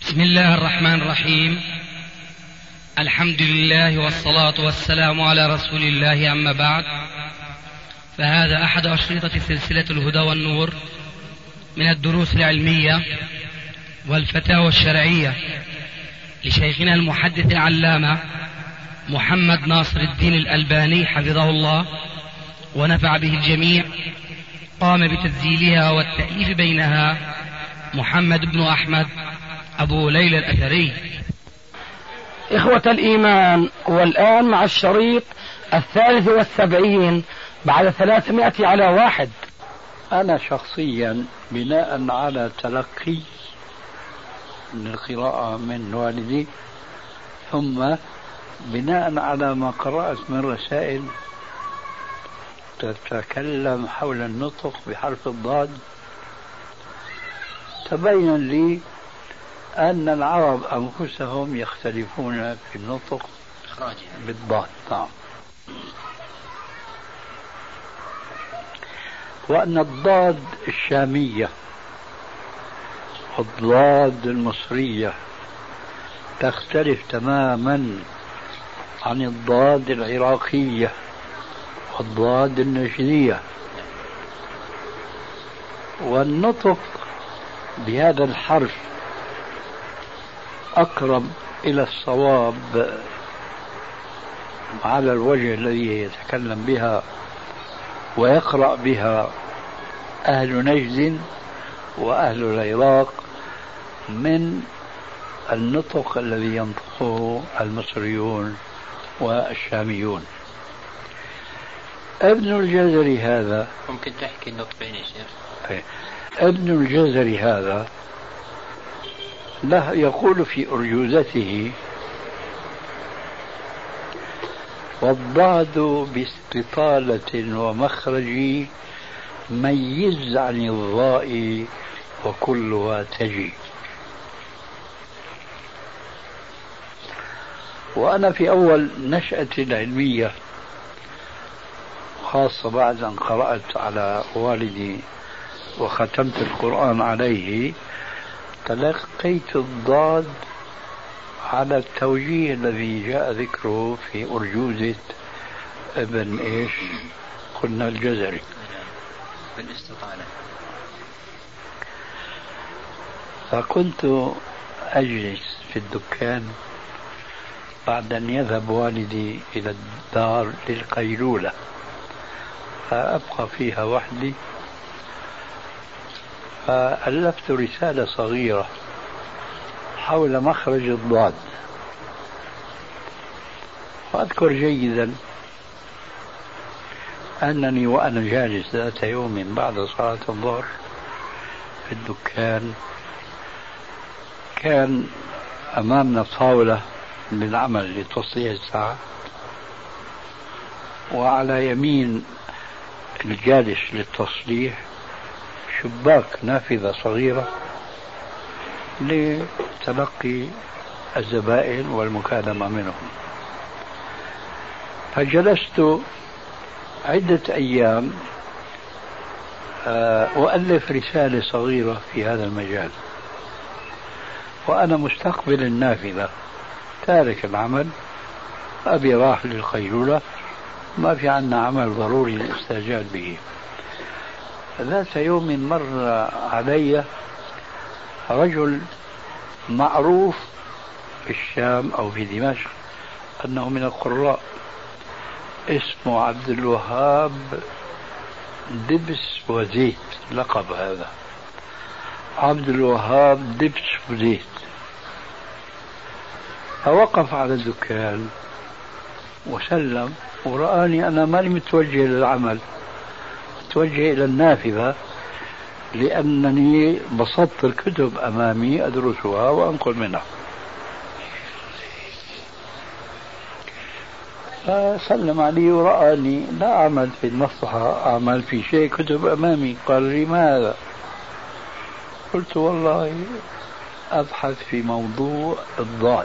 بسم الله الرحمن الرحيم. الحمد لله والصلاة والسلام على رسول الله، أما بعد، فهذا أحد أشرطة سلسلة الهدى والنور من الدروس العلمية والفتاوى الشرعية لشيخنا المحدث العلامة محمد ناصر الدين الألباني حفظه الله ونفع به الجميع. قام بتسجيلها والتأليف بينها محمد بن أحمد أبو ليلى الأثري. إخوة الإيمان، والآن مع الشريط 73 بعد 300 على 1. أنا شخصيا بناء على تلقي من القراءة من والدي، ثم بناء على ما قرأت من رسائل تتكلم حول النطق بحرف الضاد، تبين لي أن العرب أنفسهم يختلفون في النطق بالضاد. وأن الضاد الشامية والضاد المصرية تختلف تماما عن الضاد العراقية والضاد النجدية، والنطق بهذا الحرف أقرب إلى الصواب على الوجه الذي يتكلم بها ويقرأ بها أهل نجد وأهل العراق من النطق الذي ينطقه المصريون والشاميون. ابن الجزري هذا، ممكن تحكي النطقين يا شيخ؟ ابن الجزري هذا له يقول في أرجوزته: والضاد باستطالة ومخرج ميز عن الضاء وكلها تجي. وأنا في أول نشأتي العلمية، خاصة بعد أن قرأت على والدي وختمت القرآن عليه، تلقيت الضاد على التوجيه الذي جاء ذكره في أرجوزة ابن قلنا الجزري بالاستطالة. فكنت أجلس في الدكان بعد أن يذهب والدي إلى الدار للقيلولة، فأبقى فيها وحدي، فألفت رسالة صغيرة حول مخرج الضاد. وأذكر جيدا أنني وأنا جالس ذات يوم بعد صلاة الظهر في الدكان، كان أمامنا طاولة للعمل لتصليح الساعة، وعلى يمين الجالس للتصليح شباك نافذة صغيرة لتلقي الزبائن والمكالمة منهم. فجلست عدة أيام أؤلف رسالة صغيرة في هذا المجال، وأنا مستقبل النافذة تارك العمل، أبي راح للقيلولة، ما في عنا عمل ضروري للاستعجال به. ذات يوم مر علي رجل معروف في الشام أو في دمشق أنه من القراء، اسمه عبد الوهاب دبس وزيت، لقب هذا عبد الوهاب دبس وزيت. فوقف على الدكان وسلم، ورآني أنا ماني متوجه للعمل، متوجه إلى النافذة، لأنني بسطت الكتب أمامي أدرسها وأنقل منها. فسلم علي ورآني لا أعمل في المصلحة، أعمل في شيء، كتب أمامي. قال لي: ماذا؟ قلت: والله أبحث في موضوع الضاد.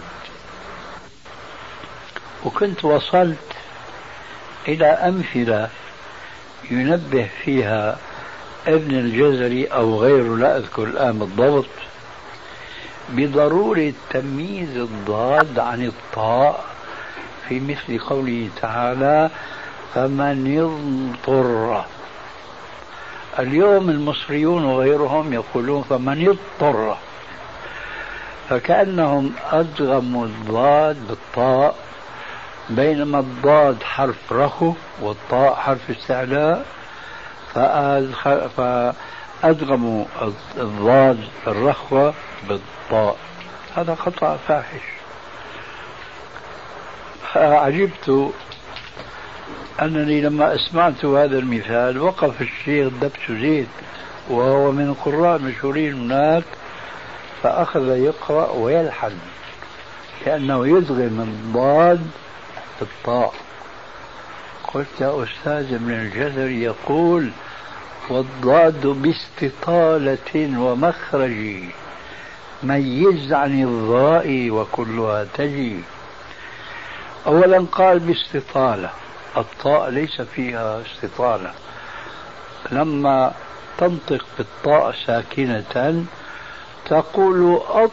وكنت وصلت إلى أمثلة ينبه فيها ابن الجزري أو غيره، لا أذكر الآن بالضبط، بضرورة تمييز الضاد عن الطاء في مثل قوله تعالى فمن اضطر. اليوم المصريون وغيرهم يقولون فمن اضطر، فكأنهم أدغموا الضاد بالطاء، بينما الضاد حرف رخو والطاء حرف استعلاء، فأدغموا الضاد الرخوة بالطاء. هذا خطأ فاحش. عجبت أنني لما أسمعت هذا المثال وقف الشيخ دبس زيد وهو من القراء المشهورين هناك، فأخذ يقرأ ويلحن كأنه يدغم الضاد بالطاء. قلت يا أستاذ ابن الجزري يقول والضاد باستطالة ومخرج ميز عن الضاء وكلها تجي. أولا قال باستطالة، الطاء ليس فيها استطالة، لما تنطق بالطاء ساكنة تقول أط،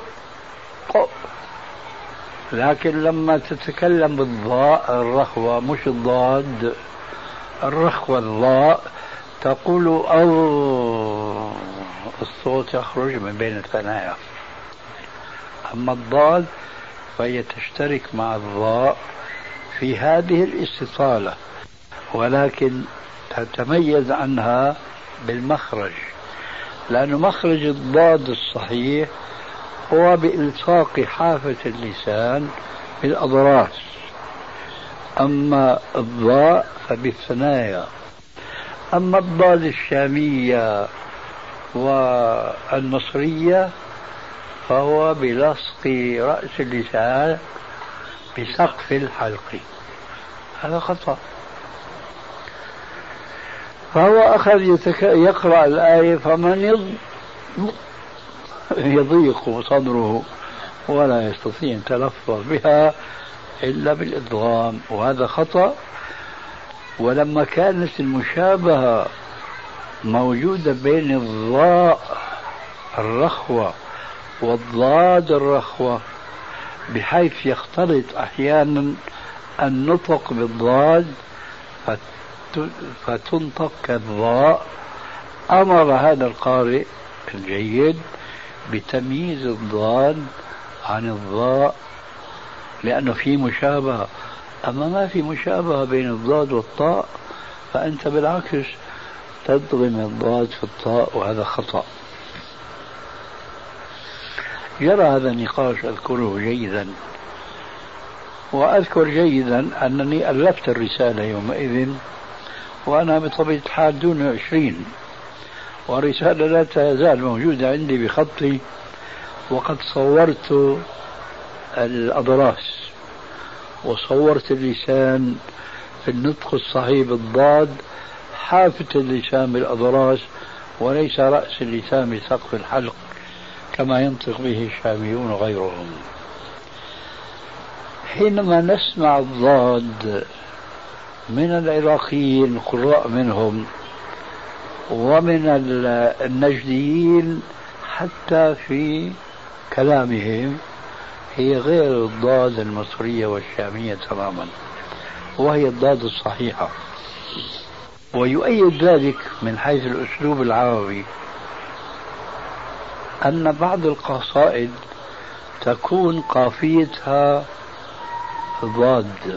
لكن لما تتكلم بالضاء الرخوة مش الضاد، الرخوة الضاء، تقول أو، الصوت يخرج من بين الثنايا. أما الضاد فهي تشترك مع الضاء في هذه الاستطالة، ولكن تتميز عنها بالمخرج، لأن مخرج الضاد الصحيح هو بإلصاق حافة اللسان بالأضراس، أما الضاء فبالثنايا. أما الضاد الشامية والمصرية فهو بلصق رأس اللسان بسقف الحلق. هذا خطأ. فهو أخذ يقرأ الآية فمن يضيق صدره ولا يستطيع أن يتلفظ بها إلا بالإدغام، وهذا خطأ. ولما كانت المشابهة موجودة بين الضاء الرخوة والضاد الرخوة بحيث يختلط أحيانا النطق بالضاد فتنطق كالضاء، أمر هذا القارئ الجيد بتمييز الضاد عن الضاء لأنه في مشابهة. أما ما في مشابهة بين الضاد والطاء فأنت بالعكس تدغم الضاد في الطاء، وهذا خطأ. يرى هذا النقاش أذكره جيدا، وأذكر جيدا أنني ألفت الرسالة يومئذ وأنا بطبيعة الحال دون 20، والرسالة لا تزال موجودة عندي بخطي، وقد صورت الأضراس وصورت اللسان في النطق الصحيح بالضاد، حافة اللسان بالأضراس وليس رأس اللسان بسقف الحلق كما ينطق به الشاميون وغيرهم. حينما نسمع الضاد من العراقيين القراء منهم ومن النجديين حتى في كلامهم، هي غير الضاد المصرية والشامية تماما، وهي الضاد الصحيحة. ويؤيد ذلك من حيث الأسلوب العربي أن بعض القصائد تكون قافيتها ضاد،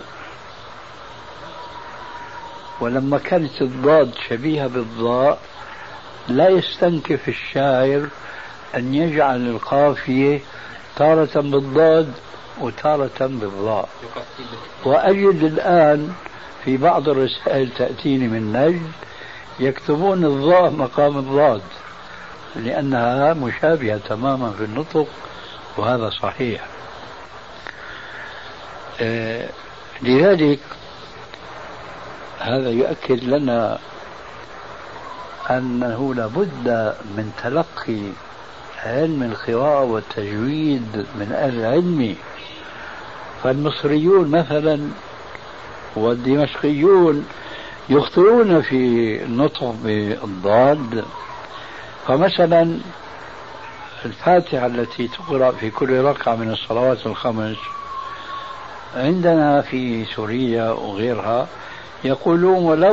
ولما كانت الضاد شبيهة بالضاء لا يستنكف الشاعر أن يجعل القافية تارة بالضاد وتارة بالضاء. وأجد الآن في بعض الرسائل تأتيني من نجد يكتبون الضاء مقام الضاد لأنها مشابهة تماما في النطق، وهذا صحيح. لذلك هذا يؤكد لنا أنه لابد من تلقي علم القراءة والتجويد من أهل العلم. فالمصريون مثلا والدمشقيون يخطئون في النطق بالضاد، فمثلا الفاتحة التي تقرأ في كل ركعة من الصلوات الخمس عندنا في سوريا وغيرها يقولون ولا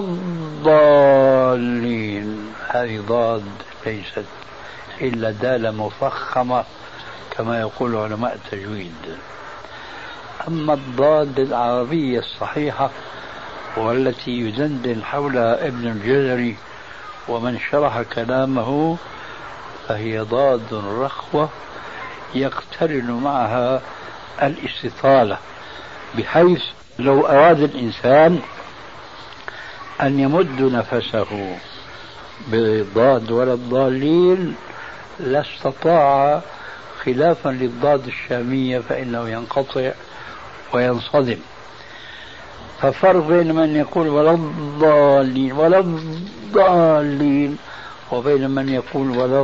الضالين، هذه ضاد ليست إلا دالة مفخمة كما يقول علماء التجويد. أما الضاد العربية الصحيحة والتي يدندن حولها ابن الجزري ومن شرح كلامه فهي ضاد رخوة يقترن معها الاستطالة، بحيث لو أراد الإنسان أن يمد نفسه بالضاد ولا الضالين لاستطاع، خلافا للضاد الشامية فإنه ينقطع وينصدم. ففرق بين من يقول ولا الضالين ولا الضالين وبين من يقول ولا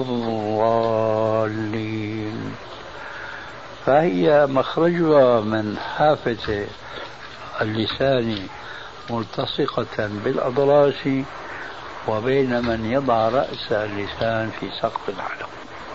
الضالين، فهي مخرجها من حافة اللسان ملتصقة بالأضراس، وبين من يضع رأس اللسان في سقف الحلق.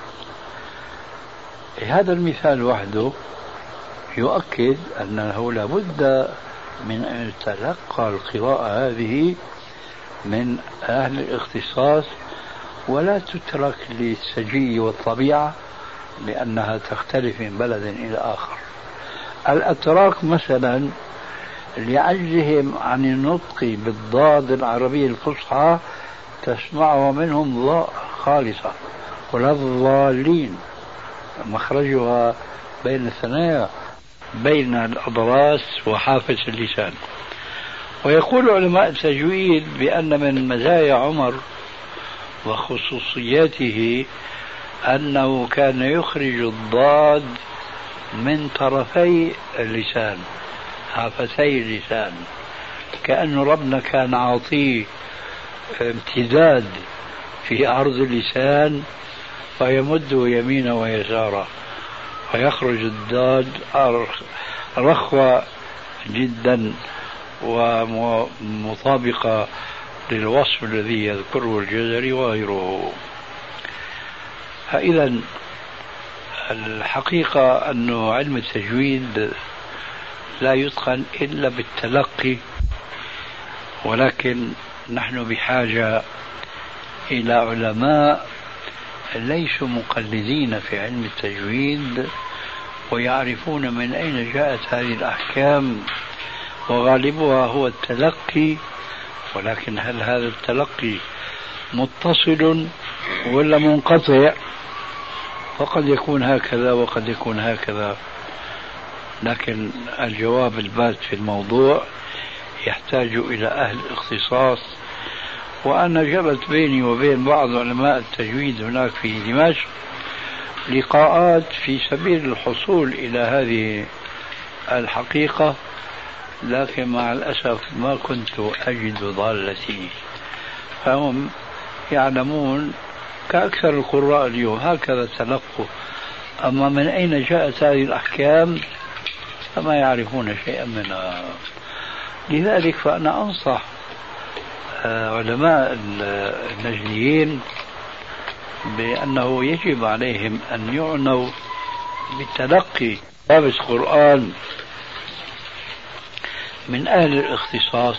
هذا المثال وحده يؤكد أنه لابد من أن يتلقى القراءة هذه من أهل الاختصاص ولا تترك للسجي والطبيعة، لأنها تختلف من بلد إلى آخر. الأتراك مثلا لعجزهم عن النطق بالضاد العربية الفصحى تسمعها منهم ضاء خالصة ولا الضالين، مخرجها بين الثنايا بين الأضراس وحافة اللسان. ويقول علماء التجويد بأن من مزايا عمر وخصوصياته أنه كان يخرج الضاد من طرفي اللسان، حافتي اللسان، كأن ربنا كان عاطيه امتداد في عرض اللسان فيمده يمينا ويسارا، فيخرج الضاد رخوة جدا ومطابقة للوصف الذي يذكره الجزري وغيره. فإذا الحقيقة أن علم التجويد لا يتقن إلا بالتلقي، ولكن نحن بحاجة إلى علماء ليسوا مقلدين في علم التجويد ويعرفون من أين جاءت هذه الأحكام، وغالبها هو التلقي. ولكن هل هذا التلقي متصل ولا منقطع؟ فقد يكون هكذا وقد يكون هكذا، لكن الجواب البات في الموضوع يحتاج إلى أهل اختصاص. وأنا جرت بيني وبين بعض علماء التجويد هناك في دمشق لقاءات في سبيل الحصول إلى هذه الحقيقة، لكن مع الأسف ما كنت أجد ضالتي. فهم يعلمون كأكثر القراء اليوم هكذا تلقوا، أما من أين جاءت هذه الأحكام فما يعرفون شيئا منها. لذلك فأنا أنصح علماء النجديين بأنه يجب عليهم أن يعنوا بالتلقي دارس القرآن من أهل الاختصاص،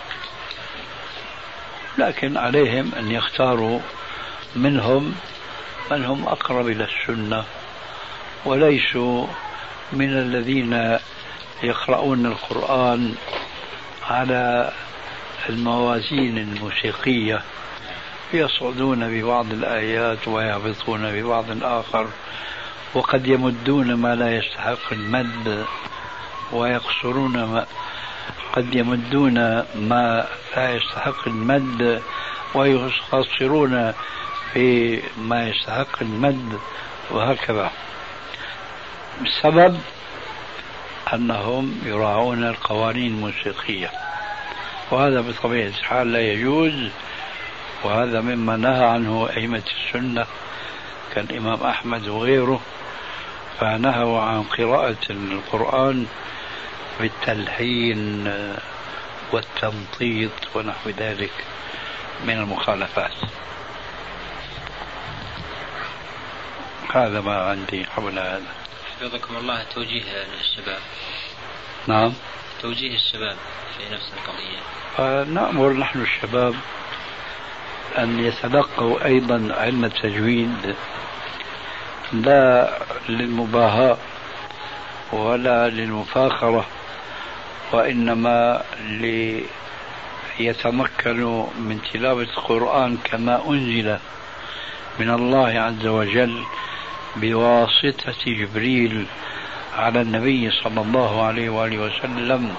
لكن عليهم أن يختاروا منهم من هم أقرب إلى السنة، وليسوا من الذين يقرؤون القرآن على الموازين الموسيقية، يصعدون ببعض الآيات ويهبطون ببعض الآخر، وقد يمدون ما لا يستحق المد ويقصرون قد يمدون ما لا يستحق المد ويقصرون في ما يستحق المد، وهكذا. السبب أنهم يراعون القوانين الموسيقية، وهذا بطبيعة الحال لا يجوز، وهذا مما نهى عنه أئمة السنة كالإمام أحمد وغيره، فنهوا عن قراءة القرآن بالتلحين والتمطيط ونحو ذلك من المخالفات. هذا ما عندي حول هذا. حفظكم الله، توجيه للشباب. نعم، توجيه الشباب في نفس القضية. نأمر نحن الشباب أن يتلقوا أيضا علم التجويد، لا للمباهاة ولا للمفاخرة، وإنما ليتمكنوا من تلاوة القرآن كما أنزل من الله عز وجل بواسطة جبريل على النبي صلى الله عليه وآله وسلم،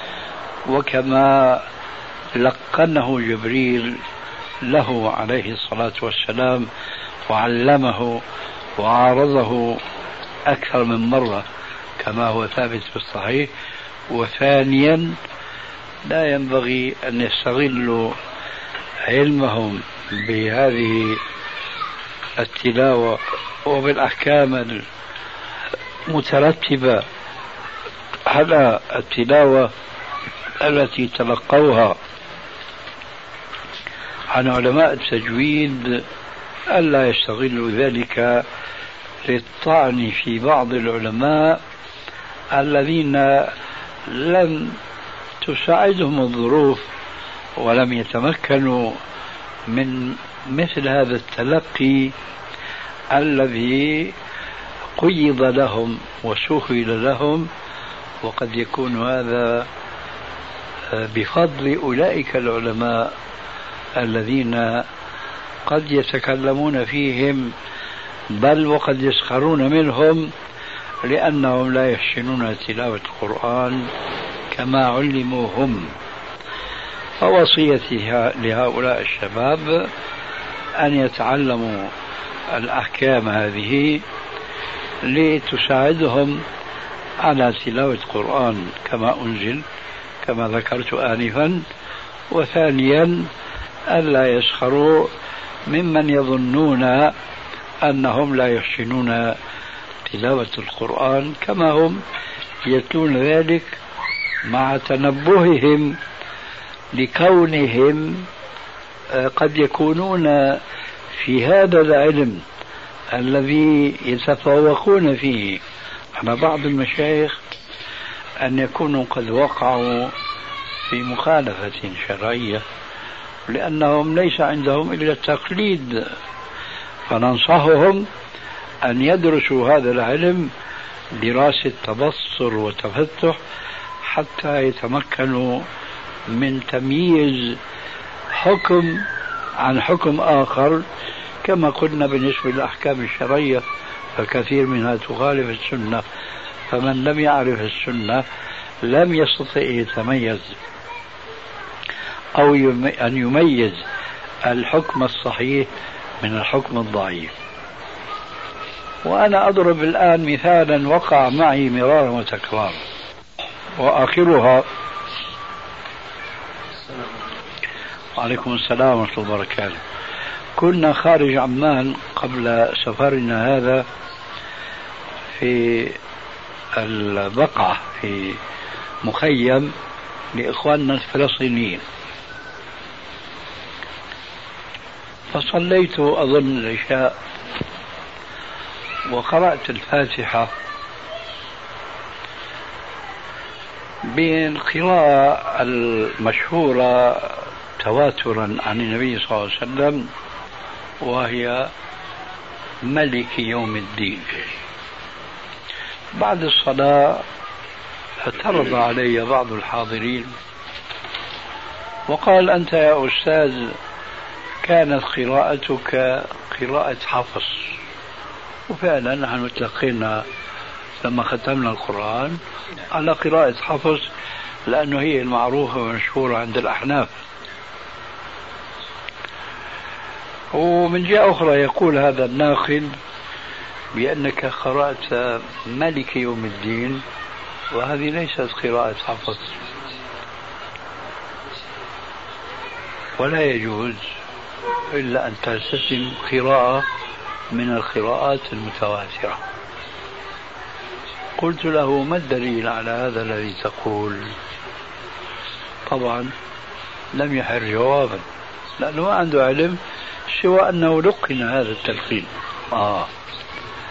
وكما لقنه جبريل له عليه الصلاة والسلام وعلمه وعارضه أكثر من مرة كما هو ثابت في الصحيح. وثانيا لا ينبغي أن يستغلوا علمهم بهذه التلاوة وبالأحكام المترتبة على التلاوة التي تلقوها عن علماء التجويد، ألا يستغلوا ذلك للطعن في بعض العلماء الذين لم تساعدهم الظروف ولم يتمكنوا من مثل هذا التلقي الذي قيض لهم وسهل لهم، وقد يكون هذا بفضل أولئك العلماء الذين قد يتكلمون فيهم بل وقد يسخرون منهم لأنهم لا يحسنون تلاوة القرآن كما علموا هم. فوصيتي لهؤلاء الشباب أن يتعلموا الأحكام هذه لتساعدهم على تلاوة القرآن كما أنزل كما ذكرت آنفا. وثانيا ألا يسخروا ممن يظنون أنهم لا يحسنون تلاوة القرآن كما هم يتلون ذلك، مع تنبههم لكونهم قد يكونون في هذا العلم الذي يتفوقون فيه على بعض المشايخ أن يكونوا قد وقعوا في مخالفة شرعية، لأنهم ليس عندهم إلا التقليد. فننصحهم أن يدرسوا هذا العلم دراسة تبصر وتفتح حتى يتمكنوا من تمييز حكم عن حكم آخر. كما قلنا بالنسبة للأحكام الشرعية فكثير منها تخالف السنة، فمن لم يعرف السنة لم يستطع يتميز أو أن يميز الحكم الصحيح من الحكم الضعيف. وأنا أضرب الآن مثالا وقع معي مرارا وتكرارا، وآخرها وعليكم السلام ورحمة الله وبركاته. كنا خارج عمان قبل سفرنا هذا في البقعة في مخيم لإخواننا الفلسطينيين، فصليت أظن العشاء وقرأت الفاتحة بالقراءة المشهورة تواترا عن النبي صلى الله عليه وسلم، وهي ملك يوم الدين. بعد الصلاة اعترض علي بعض الحاضرين وقال: أنت يا أستاذ كانت قراءتك قراءة حفص. وفعلا نحن تلقينا لما ختمنا القرآن على قراءة حفص، لأنه هي المعروفة والمشهورة عند الأحناف. ومن جهة أخرى يقول هذا الناقد بأنك قرأت ملك يوم الدين، وهذه ليست قراءة حفص، ولا يجوز إلا أن تلتزم قراءة من القراءات المتواترة. قلت له: ما الدليل على هذا الذي تقول؟ طبعا لم يحر جوابا، لأنه ما عنده علم سوى أنه لقن هذا التلقين.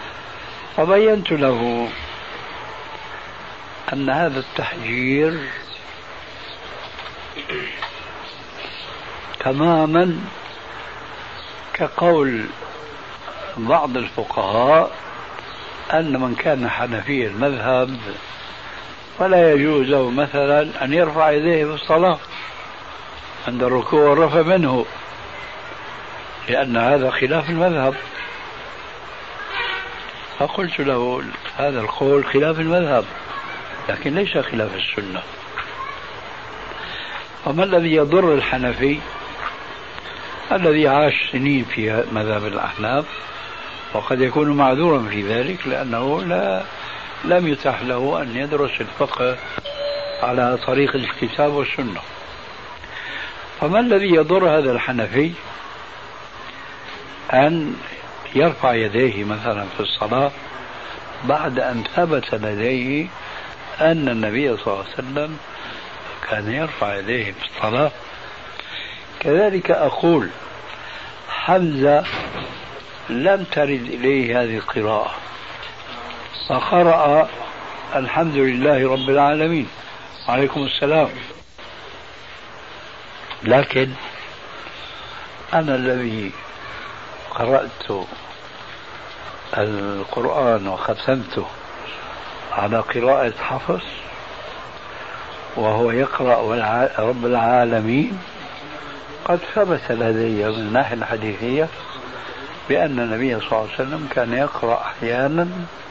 فبينت له أن هذا التحجير تماما كقول بعض الفقهاء أن من كان حنفي المذهب فلا يجوز له مثلا أن يرفع يديه في الصلاة عند الركوع والرفع منه، لأن هذا خلاف المذهب. فقلت له هذا القول خلاف المذهب لكن ليس خلاف السنة. وما الذي يضر الحنفي الذي عاش سنين في مذهب الأحناف وقد يكون معذورا في ذلك لأنه لم يتح له أن يدرس الفقه على طريق الكتاب والسنة. فما الذي يضر هذا الحنفي أن يرفع يديه مثلا في الصلاة بعد أن ثبت لديه أن النبي صلى الله عليه وسلم كان يرفع يديه في الصلاة؟ كذلك أقول حمزة لم ترد إليه هذه القراءة فقرأ الحمد لله رب العالمين. عليكم السلام. لكن أنا الذي قرأت القرآن وختمته على قراءة حفص وهو يقرأ رب العالمين قد ثبت لدي من الناحية الحديثية بأن النبي صلى الله عليه وسلم كان يقرأ أحيانا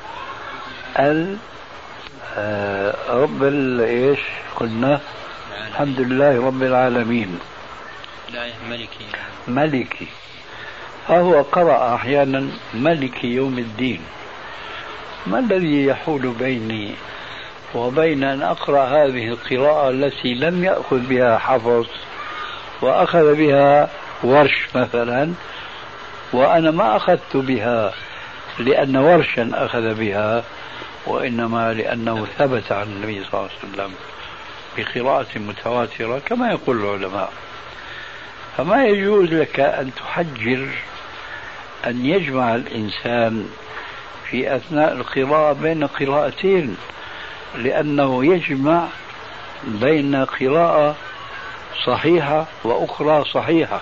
رب ايش قلنا الحمد لله رب العالمين لا ملكي فهو قرأ أحيانا ملك يوم الدين. ما الذي يحول بيني وبين أن أقرأ هذه القراءة التي لم يأخذ بها حفص وأخذ بها ورش مثلا وأنا ما أخذت بها لأن ورشا أخذ بها وإنما لأنه ثبت عن النبي صلى الله عليه وسلم بقراءة متواترة كما يقول العلماء. فما يجوز لك أن تحجر أن يجمع الإنسان في أثناء القراءة بين قراءتين لأنه يجمع بين قراءة صحيحة وأخرى صحيحة.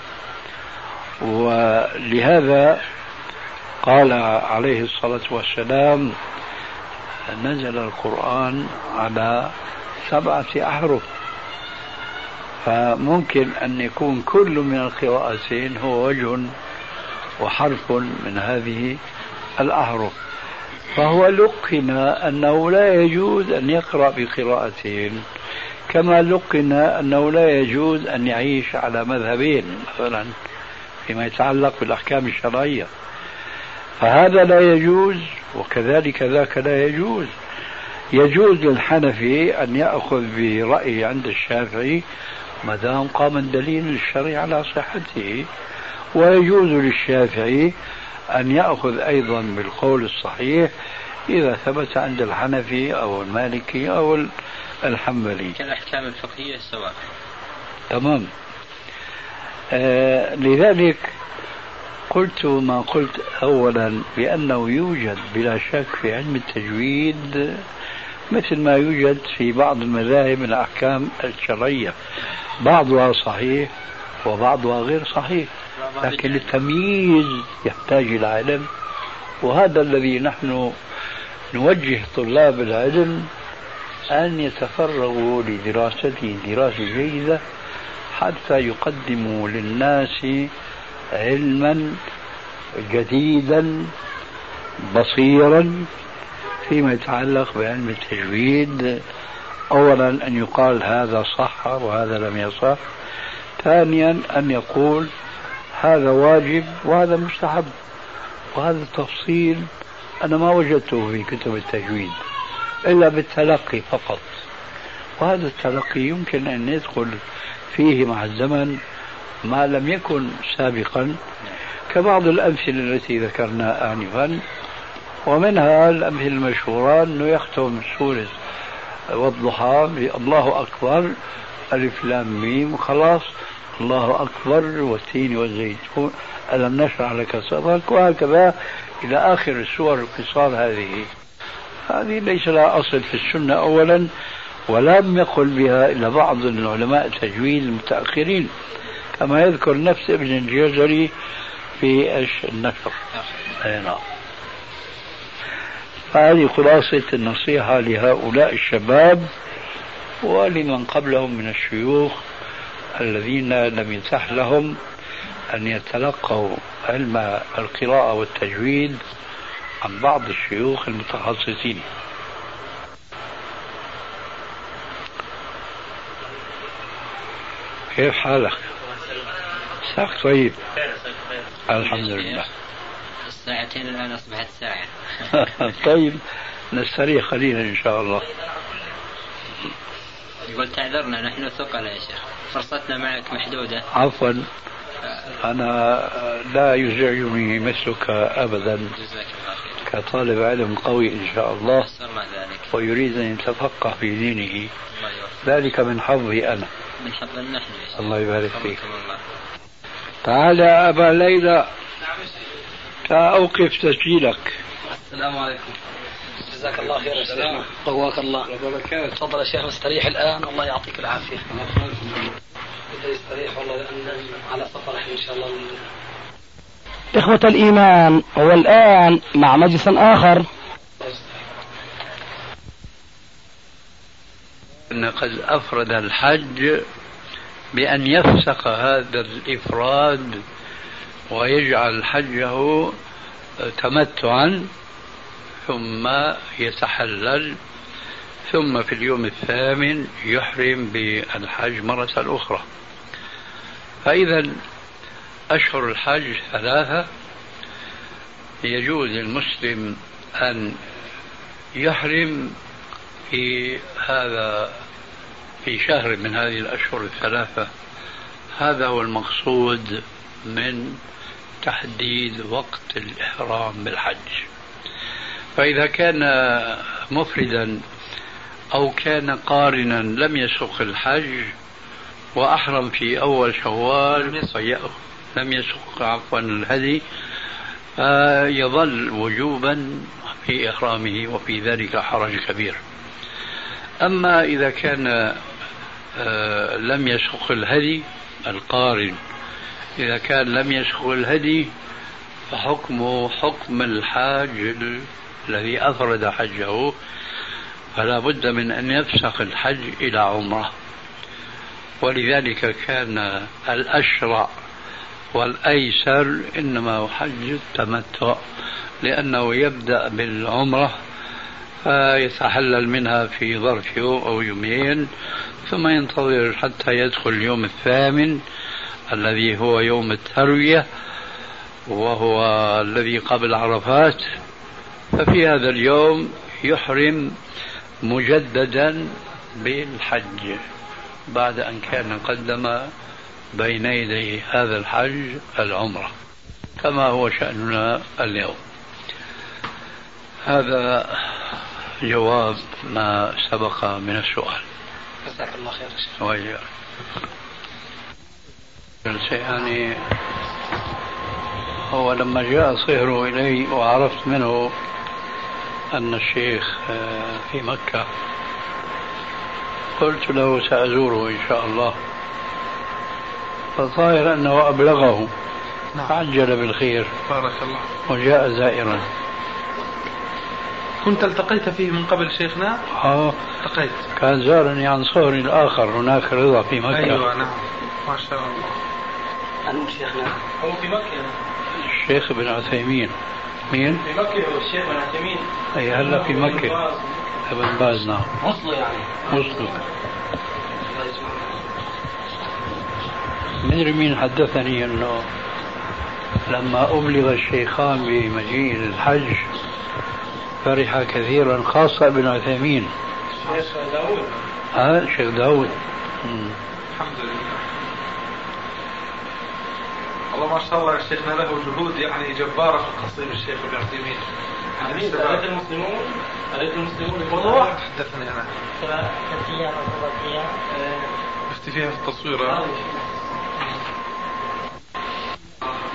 ولهذا قال عليه الصلاة والسلام نزل القرآن على 7 أحرف فممكن أن يكون كل من القراءتين هو وجه وحرف من هذه الأحرف. فهو لقن أنه لا يجوز أن يقرأ بقراءتين كما لقن أنه لا يجوز أن يعيش على مذهبين مثلا فيما يتعلق بالأحكام الشرعية. فهذا لا يجوز وكذلك ذاك لا يجوز. يجوز للحنفي أن يأخذ برأي عند الشافعي ما دام قام الدليل الشرعي على صحته، ويجوز للشافعي أن يأخذ أيضا بالقول الصحيح إذا ثبت عند الحنفي أو المالكي أو الحنبلي كالأحكام الفقهية سواء. تمام. لذلك قلت ما قلت أولا بأنه يوجد بلا شك في علم التجويد مثل ما يوجد في بعض المذاهب من الأحكام الشرعية بعضها صحيح وبعضها غير صحيح، لكن التمييز يحتاج إلى علم. وهذا الذي نحن نوجه طلاب العلم أن يتفرغوا لدراسته دراسة جيدة حتى يقدموا للناس علما جديدا بصيرا فيما يتعلق بعلم التجويد. أولا أن يقال هذا صح وهذا لم يصح، ثانيا أن يقول هذا واجب وهذا مستحب. وهذا التفصيل أنا ما وجدته في كتب التجويد إلا بالتلقي فقط، وهذا التلقي يمكن أن يدخل فيه مع الزمن ما لم يكن سابقا كبعض الأمثلة التي ذكرنا آنفا. ومنها الأمثلة المشهورة أنه يختم سورة والضحى الله أكبر ألف لام ميم خلاص الله أكبر والتين والزيتون ألم نشرح لك صدرك وهكذا إلى آخر السور القصار. هذه ليس لها أصل في السنة أولا، ولم يقل بها إلا بعض العلماء التجويد المتأخرين كما يذكر نفس ابن الجزري في النشر. نعم. هذه خلاصة النصيحة لهؤلاء الشباب ولمن قبلهم من الشيوخ الذين لم يتح لهم أن يتلقوا علم القراءة والتجويد عن بعض الشيوخ المتخصصين. كيف حالك؟ ساق طيب؟ الحمد لله. الساعتين الآن أصبحت ساعة. طيب نستريح قليلا إن شاء الله. يقول تعذرنا نحن ثقنا يا شيخ، فرصتنا معك محدودة. عفوا، أنا لا يزعجني مثلك أبدا كطالب علم قوي إن شاء الله ويريد أن يتفقه في دينه، ذلك من حظي أنا. من حظنا نحن يا شيخ. الله يبارك فيك. تعال يا أبا ليلى، أوقف تسجيلك. السلام عليكم. جزاك الله خير يا شيخ. قواك الله. تفضل يا شيخ استريح الآن، الله يعطيك العافية. بدي استريح والله لأن على سفر إن شاء الله. إخوة الإيمان، والآن مع مجلس آخر. أن قد أفرد الحج بأن يفسخ هذا الإفراد ويجعل حجه تمتعا ثم يتحلل، ثم في اليوم الثامن يحرم بالحج مرة أخرى. فإذا أشهر الحج 3، يجوز للمسلم أن يحرم في شهر من هذه الأشهر 3. هذا هو المقصود من تحديد وقت الإحرام بالحج. فإذا كان مفردا أو كان قارنا لم يسق الحج وأحرم في أول شوال لم يسق الهدي، يظل وجوبا في إحرامه وفي ذلك حرج كبير. أما إذا كان لم يسق الهدي القارن، إذا كان لم يسق الهدي فحكمه حكم الحاج الذي أفرد حجه، فلا بد من أن يفسخ الحج إلى عمرة. ولذلك كان الأشرع والأيسر إنما حج التمتع، لأنه يبدأ بالعمرة فيتحلل منها في ظرف يوم أو يومين، ثم ينتظر حتى يدخل اليوم الثامن الذي هو يوم التروية وهو الذي قبل عرفات. ففي هذا اليوم يحرم مجددا بالحج بعد أن كان قدم بين يدي هذا الحج العمرة، كما هو شأننا اليوم. هذا جواب ما سبق من السؤال. جزاك الله خير يا شيخ. يعني هو لما جاء صهره إلي وعرفت منه أن الشيخ في مكة، قلت له سأزوره إن شاء الله، فالظاهر أنه أبلغه عجل بالخير بارك الله وجاء زائرا. كنت التقيت فيه من قبل شيخنا؟ التقيت، كان زارني عن صهري الآخر هناك رضا في مكة. أيوة نعم ما شاء الله. أنا شيخنا هو في مكة الشيخ ابن عثيمين. مين؟ في مكة هو الشيخ ابن عثيمين. أي هلا في مكة ابن باز. نعم وصله يعني وصله. مدري مين حدثني أنه لما أبلغ الشيخان بمجيء الحج فرح كثيرا، خاصة ابن عثيمين. الشيخ داود. الشيخ داود. الحمد لله. والله ما شاء الله شيخنا له جهود يعني جبارة في تقصير الشيخ ابن عثيمين. أريد المسلمون والله واحد حدثني أنا. 3 أيام أو 4 أيام. افتي فيها في التصوير.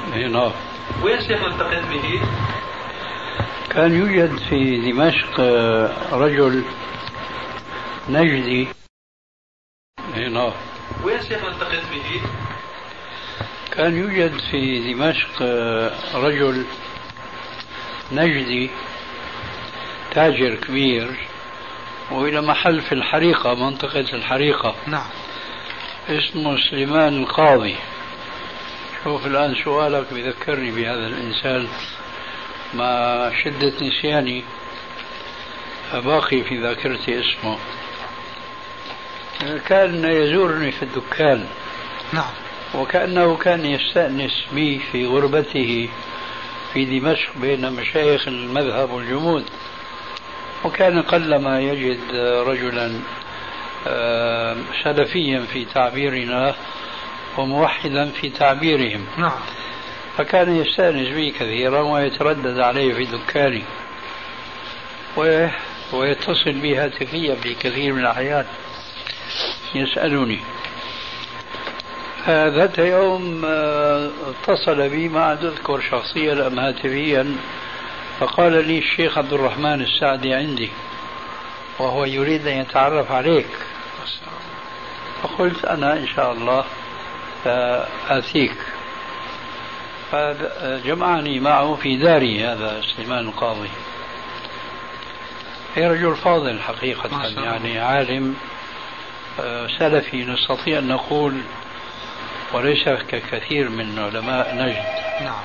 نعم. وين شيخ التقيت به؟ كان يوجد في دمشق رجل نجدي. نعم. وين شيخ التقيت به؟ كان يوجد في دمشق رجل نجدي تاجر كبير، وإلى محل في الحريقة، منطقة الحريقة. نعم. اسمه سليمان القاضي. شوف الآن سؤالك بذكرني بهذا الإنسان مع شدة نسياني، باقي في ذاكرتي اسمه. كان يزورني في الدكان. نعم. وكأنه كان يستأنس بي في غربته في دمشق بين مشايخ المذهب والجمود، وكان قلما يجد رجلا سلفيا في تعبيرنا وموحدا في تعبيرهم. نعم. فكان يستأنس بي كثيرا ويتردد علي في دكاني ويتصل بي هاتفيا في كثير من الأحيان يسألني. ذات يوم اتصل بي، ما عاد أذكر شخصيا أم هاتفيا، فقال لي الشيخ عبد الرحمن السعدي عندي وهو يريد أن يتعرف عليك. فقلت أنا إن شاء الله آتيك. فجمعني معه في داري هذا سليمان القاضي. هي رجل فاضل حقيقة، يعني عالم سلفي نستطيع أن نقول، وليس ككثير من علماء نجد. نعم.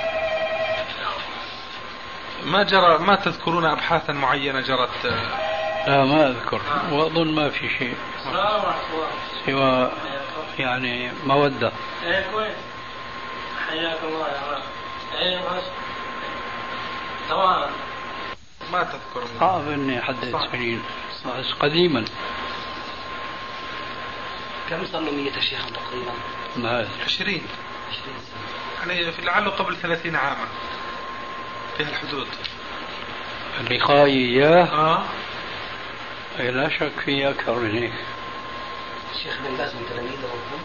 ما تذكرون أبحاثا معينة جرت؟ لا ما أذكر، وأظن ما في شيء سوى يعني مودة. كويس. حياك الله يا رب. تمام. ما تذكر؟ صعب إني أحدد سنين، بس قديما. كم صار له 100 شيخ تقريبا؟ ما 20 سنة، يعني في لعله قبل 30 عاما في الحدود. اللقائي إياه لا شك في أكثر من هيك. الشيخ بن باز من تلاميذه وهم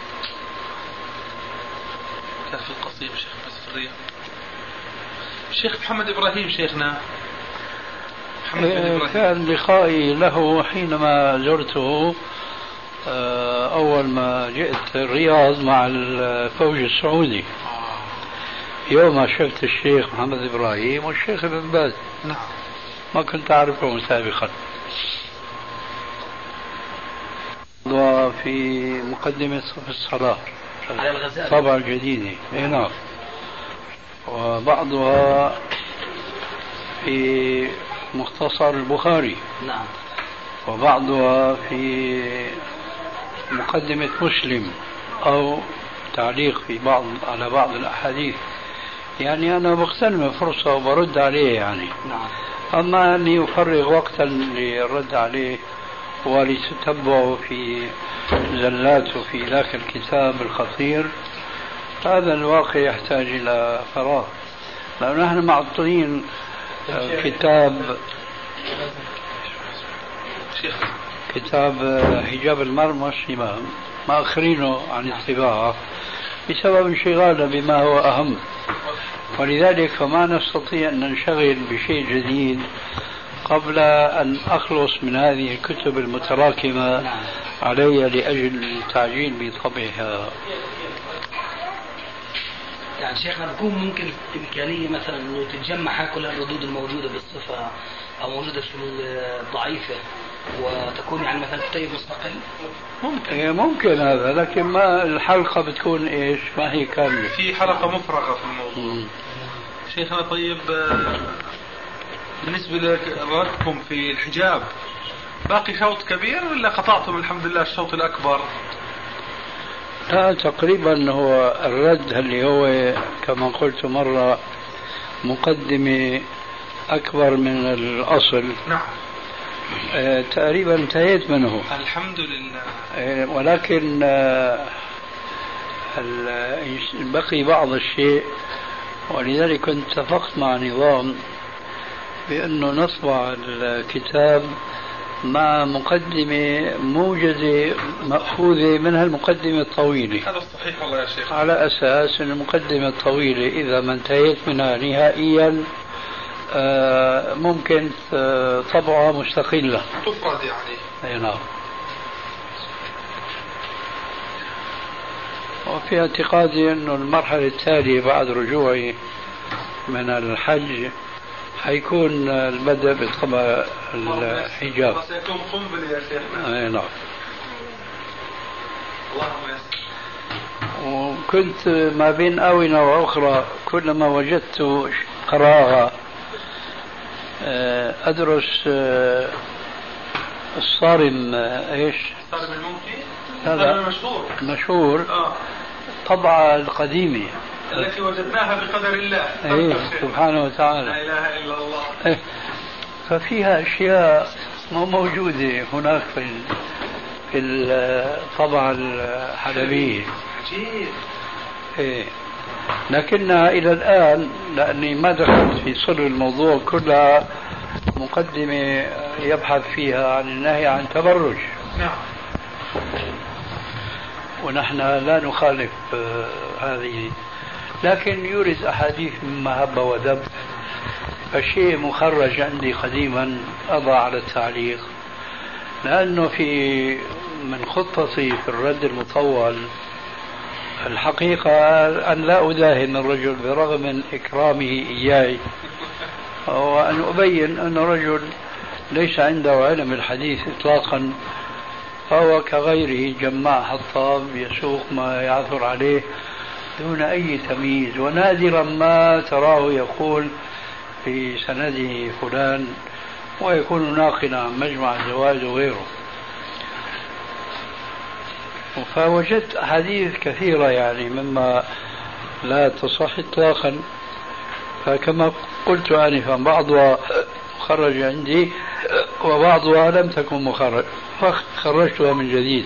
كان في القصيم شيخ بس في الرياض. الشيخ محمد إبراهيم شيخنا محمد إبراهيم كان لقائي له حينما زرته أول ما جئت الرياض مع الفوج السعودي. يوم شفت الشيخ محمد إبراهيم والشيخ ابن باز. نعم. ما كنت أعرفهم سابقا. وفي مقدمة صف الصلاة طبعا جديدة. نعم. وبعضها في مختصر البخاري. نعم. وبعضها في مقدمة مسلم أو تعليق في على بعض الأحاديث. يعني أنا بغتنم فرصة وبرد عليه يعني. نعم. أما أني أفرغ وقتا للرد عليه ولتتبعه في زلاته في ذاك الكتاب الخطير، هذا الواقع يحتاج إلى فراغ، لأن نحن معطلين كتاب حجاب المرء والسمام مأخرينه عن الطباعة بسبب انشغالنا بما هو أهم، ولذلك فما نستطيع أن ننشغل بشيء جديد قبل أن أخلص من هذه الكتب المتراكمة علي لأجل التعجيل بطبعها. يعني شيخنا بكون ممكن إمكانية مثلا أنه تتجمع كل الردود الموجودة بالصفة أو موجودة في الضعيفة وتكون يعني مثلا كتيب مستقل؟ ممكن هذا، لكن ما الحلقة بتكون إيش؟ ما هي كاملة، في حلقة مفرغة في الموضوع. شيخنا طيب بالنسبة لكم في الحجاب باقي شوط كبير ولا قطعتم الحمد لله الشوط الأكبر؟ لا تقريبا هو الرد اللي هو كما قلت مرة مقدمة أكبر من الأصل. نعم. تقريبا انتهيت منه الحمد لله. ولكن بقي بعض الشيء، ولذلك كنت اتفقت مع نظام بأنه نطبع الكتاب مع مقدمة موجزة مأخوذة منها المقدمة الطويلة. هذا الصحيح والله يا شيخ. على أساس أن المقدمة الطويلة إذا ما انتهيت منها نهائيا ممكن طبعها مستقلة تفرد يعني. أي نعم. وفي اعتقادي أنه المرحلة التالية بعد رجوعي من الحج حيكون البدء بطبع الحجاب. سيكون قنبلة يا شيخنا. أي نعم. اللهم يسر. وكنت ما بين آونة وأخرى كلما وجدت قراءة أدرس الصارم ايش؟ الصارم الممكن؟ هذا مشهور طبعة القديمة التي وجدناها بقدر الله. ايه سبحانه وتعالى. لا اله الا الله. ففيها اشياء مو موجودة هناك في الطبعة الحلبية. عجيب. ايه لكنها الى الان لاني ما دخلت في صلب الموضوع كلها مقدمة يبحث فيها عن النهي عن التبرج. نعم. ونحن لا نخالف هذه، لكن يورد أحاديث مما هب ودب. فشيء مخرج عندي قديما أضع على التعليق، لأنه من خطتي في الرد المطول الحقيقة أن لا أداهن الرجل برغم من إكرامه إياي، وأن أبين أن رجل ليس عنده علم الحديث إطلاقا، فهو كغيره جماع حطاب يسوق ما يعثر عليه دون أي تمييز، ونادرا ما تراه يقول في سنده فلان ويكون ناقلا عن مجمع الزواج وغيره. فوجدت أحاديث كثيرة يعني مما لا تصح إطلاقا، فكما قلت آنفا بعضها خرج عندي وبعضها لم تكن مخرج فخرجتها من جديد.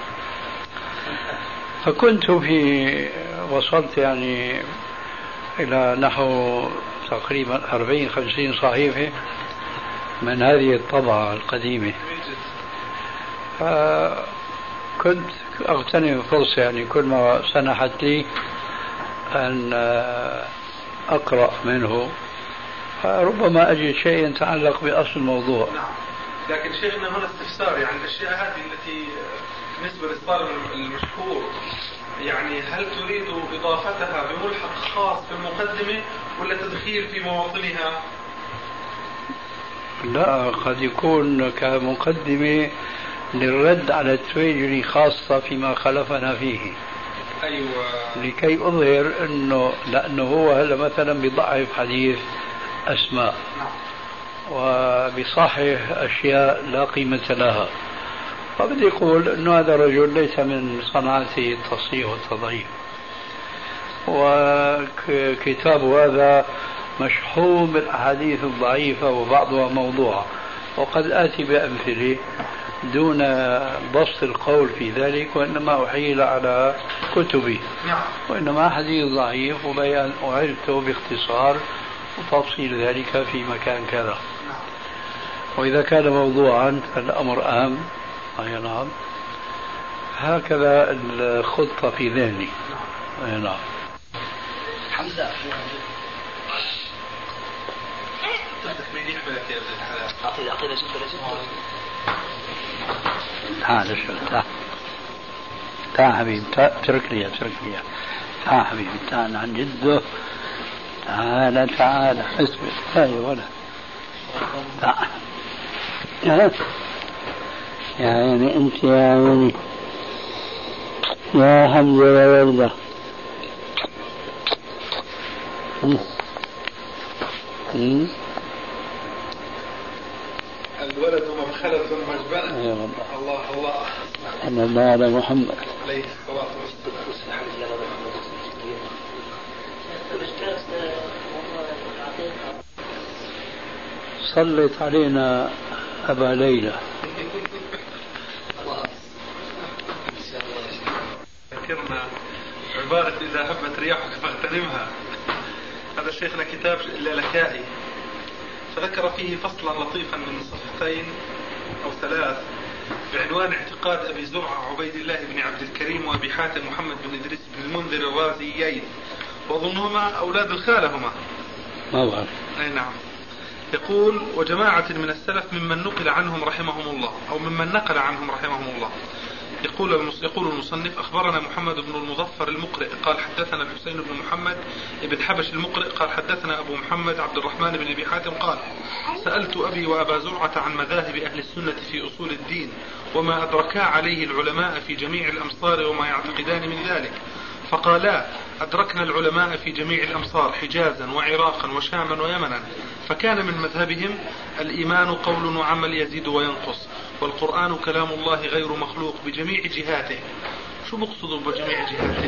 فكنت وصلت يعني إلى نحو تقريبا 40-50 صحيفة من هذه الطبعة القديمة. فكنت أغتنم فرصة يعني كل ما سنحت لي أن أقرأ منه، فربما أجد شيء يتعلق بأصل الموضوع. نعم. لكن شيخنا هنا استفسار، يعني الأشياء هذه التي بالنسبة للصارم المشهور يعني هل تريد إضافتها بملحق خاص في المقدمة ولا تدخيل في مواطنها؟ لا، قد يكون كمقدمة للرد على التويجري خاصة فيما خلفنا فيه. أيوة. لكي أظهر لأنه هو هلا مثلا بضعف حديث أسماء وبصحح أشياء لا قيمة لها، فبدي يقول أنه هذا الرجل ليس من صنعته التصحيح والتضعيف، وكتابه هذا مشحون بالأحاديث الضعيفة وبعضها موضوعة، وقد آتي بأمثلة دون بسط القول في ذلك، وإنما أحيل على كتبي. وإنما حديث ضعيف وبيان أعرته باختصار وتفصيل ذلك في مكان كذا. وإذا كان موضوعا فالأمر أهم. أي نعم. هكذا الخطة في ذهني. أي نعم. حمزة أعطينا تعال تعال حبيبي، اترك لي تعال حبيبي، تعال عن جده، تعال اثبت. هاي ولا تعال يا عيني انت، يا عيني يا حمزة يا وردة. الولد مبخلة مجبنة. يا الله الله صلى الله على محمد عليه الصلاة والسلام. صلت علينا أبا ليلى. ذكرنا عبارة إذا هبت رياحك فاغتنمها. هذا شيخنا كتاب اللالكائي، فذكر فيه فصلا لطيفا من صفحتين أو 3 بعنوان اعتقاد أبي زرعة عبيد الله بن عبد الكريم وأبي حاتم محمد بن إدريس بن المنذر الرازيين، وأظنهما أولاد الخالة هما. ما بعرف. أي نعم. يقول: وجماعة من السلف ممن نقل عنهم رحمهم الله أو ممن نقل عنهم رحمهم الله. يقول المصنف: أخبرنا محمد بن المظفر المقرئ قال حدثنا الحسين بن محمد بن حبش المقرئ قال حدثنا أبو محمد عبد الرحمن بن أبي حاتم قال: سألت أبي وأبا زرعة عن مذاهب أهل السنة في أصول الدين وما أدركا عليه العلماء في جميع الأمصار وما يعتقدان من ذلك، فقالا: أدركنا العلماء في جميع الأمصار حجازا وعراقا وشاما ويمنا، فكان من مذهبهم الإيمان قول وعمل يزيد وينقص، والقرآن كلام الله غير مخلوق بجميع جهاته. شو مقصود بجميع جهاته؟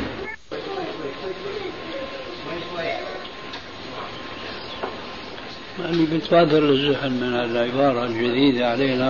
اللي بتبادر للذهن من العبارة الجديدة علينا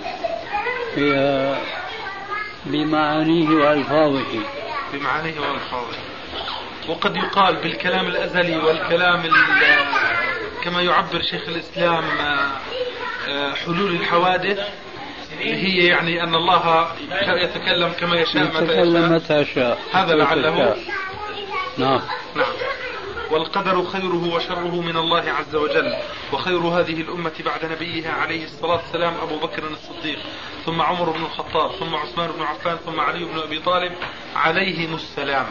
هي بمعانيه وألفاظه. بمعانيه وألفاظه. وقد يقال بالكلام الأزلي والكلام كما يعبر شيخ الإسلام حلول الحوادث، هي يعني أن الله يتكلم كما يشاء متى شاء. هذا لعله. نعم. والقدر خيره وشره من الله عز وجل، وخير هذه الأمة بعد نبيها عليه الصلاة والسلام أبو بكر الصديق، ثم عمر بن الخطاب، ثم عثمان بن عفان، ثم علي بن أبي طالب عليهم السلام.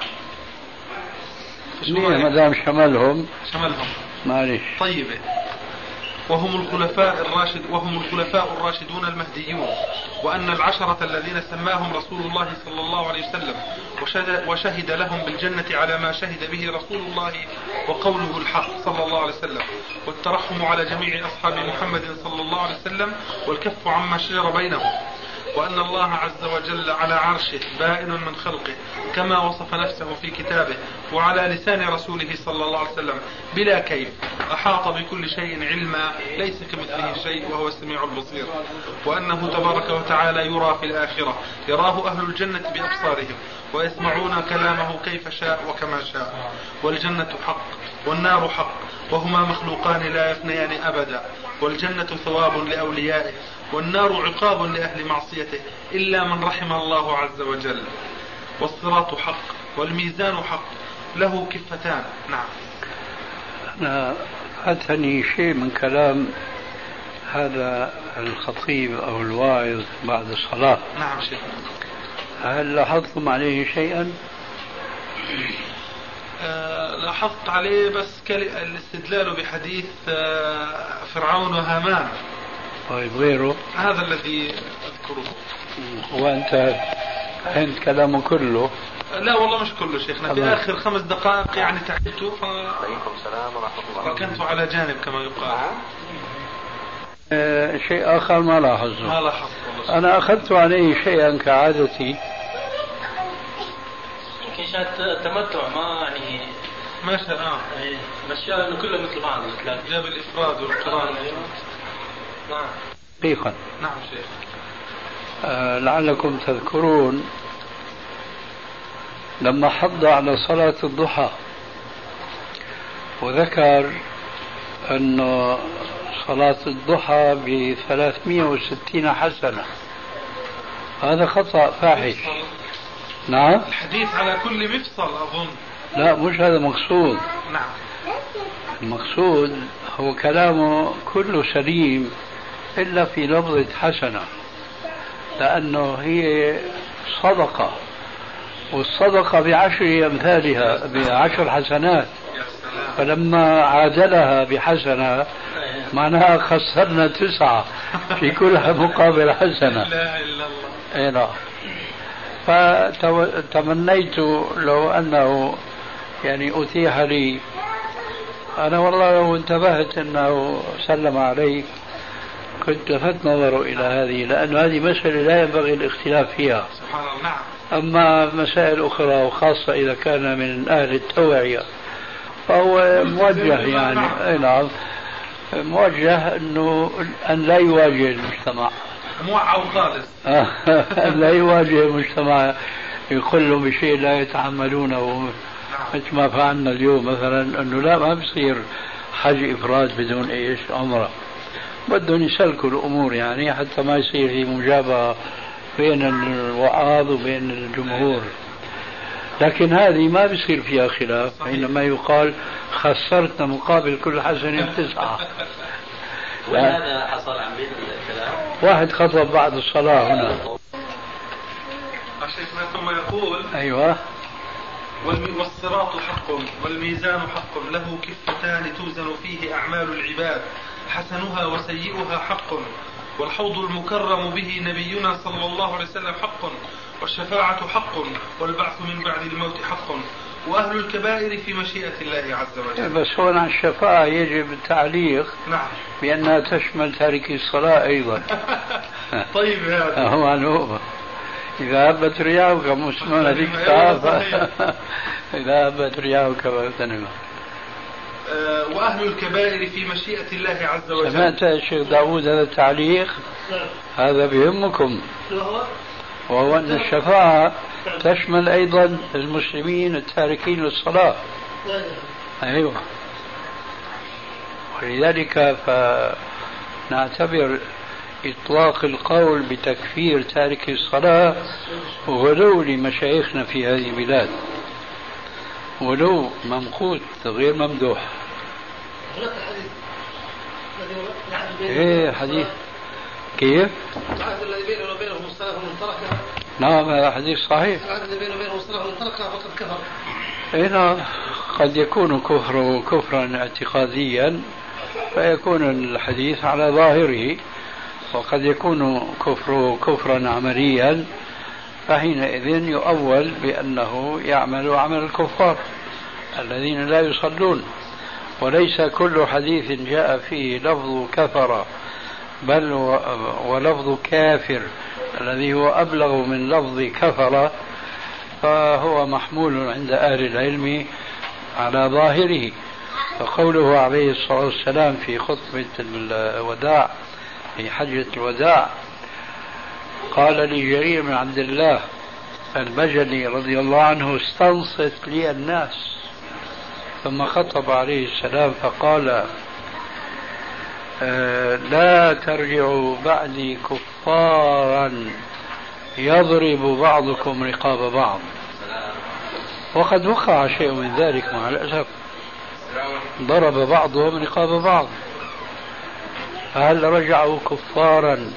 ما دام شملهم معلش. طيبة. وهم الخلفاء الراشدون المهديون، وأن العشرة الذين سماهم رسول الله صلى الله عليه وسلم وشهد لهم بالجنة على ما شهد به رسول الله وقوله الحق صلى الله عليه وسلم، والترحم على جميع أصحاب محمد صلى الله عليه وسلم، والكف عما شجر بينهم، وأن الله عز وجل على عرشه بائن من خلقه كما وصف نفسه في كتابه وعلى لسان رسوله صلى الله عليه وسلم بلا كيف، أحاط بكل شيء علما ليس كمثله شيء وهو السميع البصير، وأنه تبارك وتعالى يرى في الآخرة، يراه أهل الجنة بأبصارهم ويسمعون كلامه كيف شاء وكما شاء، والجنة حق والنار حق، وهما مخلوقان لا يفنيان أبدا، والجنة ثواب لأوليائه والنار عقاب لأهل معصيته إلا من رحم الله عز وجل، والصراط حق والميزان حق له كفتان. نعم. أنا أتني شيء من كلام هذا الخطيب أو الواعظ بعد الصلاة. نعم شيخ. هل لاحظتم عليه شيئا؟ لاحظت عليه بس الاستدلال بحديث فرعون وهامان. طيب غيره؟ هذا الذي أذكره. وأنت عند كلامه كله؟ لا والله مش كله شيخنا، في آخر 5 دقائق يعني تعبت فركنت على جانب كما يقال. شيء آخر ما لاحظته. ما لاحظت. أنا أخذت عليه شيئا كعادتي. يمكن شاهد التمتع ما يعني ما شاء بس شاهد إنه كله مثل بعض. جاب الإفراد والقران. نعم. دقيقا. نعم شيخ. لعلكم تذكرون لما حض على صلاة الضحى وذكر أن صلاة الضحى ب360 حسنة، هذا خطأ فاحش. نعم. الحديث على كل مفصل أظن. لا مش هذا مقصود. نعم. المقصود هو كلامه كله سليم إلا في لفظة حسنة، لأنه هي صدقة، والصدقة ب10 أمثالها ب10 حسنات، فلما عادلها بحسنة معناها خسرنا 9 في كلها مقابل حسنة. لا إلا الله. إيه لا. فتمنيت لو أنه يعني أتيح لي، أنا والله لو انتبهت أنه سلم علي كنت لفت نظره إلى هذه، لأن هذه مسألة لا ينبغي الاختلاف فيها. سبحان الله. نعم. أما مسائل أخرى وخاصة إذا كان من أهل التوعية فهو موجه يعني نعم موجه أنه أن لا يواجه المجتمع، موعى خالص. أن لا يواجه المجتمع يقول لهم بشيء لا يتحملونه، مثل ما فعلنا اليوم مثلا أنه لا ما بصير حج إفراد بدون إيش عمرة، بدهم يسلكوا الأمور يعني حتى ما يصير في مجابهة بين الوعاظ وبين الجمهور. لكن هذه ما بيصير فيها خلاف حينما يقال خسرت مقابل كل حسنة 9. وهذا حصل عن مين الكلام؟ واحد خطب بعد الصلاة هنا. شيخنا ثم يقول أيوة والصراط حق والميزان حق له كفتان توزن فيه أعمال العباد حسنها وسيئها حق والحوض المكرم به نبينا صلى الله عليه وسلم حق والشفاعة حق والبعث من بعد الموت حق وأهل الكبائر في مشيئة الله عز وجل. بس هون عن الشفاعة يجب التعليق نعم بأنها تشمل تارك الصلاة أيضا. طيب هذا هو إذا هبت رياحك مسلمون ذيك إذا هبت رياحك فاغتنمها. وأهل الكبائر في مشيئة الله عز وجل. سمعت الشيخ داود هذا التعليق؟ هذا بيهمكم، وهو أن الشفاعة تشمل أيضا المسلمين التاركين للصلاة. أيوة. ولذلك فنعتبر إطلاق القول بتكفير تارك الصلاة غلو لمشايخنا في هذه البلاد، غلو ممقوت غير ممدوح. ايه حديث كيف؟ العهد الذي بينه وبينهم الصلاة ومن تركها. نعم هذا حديث صحيح. العهد الذي بينه وبينهم الصلاة ومن تركها فقد كفر. اي نعم، قد يكون كفرا اعتقاديا فيكون الحديث على ظاهره، وقد يكون كفرا عمليا فحينئذ يؤول بأنه يعمل عمل الكفار الذين لا يصلون. وليس كل حديث جاء فيه لفظ كفر بل ولفظ كافر الذي هو أبلغ من لفظ كفر فهو محمول عند أهل العلم على ظاهره. فقوله عليه الصلاة والسلام في خطبة الوداع في حجة الوداع قال لجرير بن عبد الله البجلي رضي الله عنه استنصت لي الناس، ثم خطب عليه السلام فقال لا ترجعوا بعدي كفارا يضرب بعضكم رقاب بعض. وقد وقع شيء من ذلك مع الأسف، ضرب بعضهم رقاب بعض، فهل رجعوا كفارا؟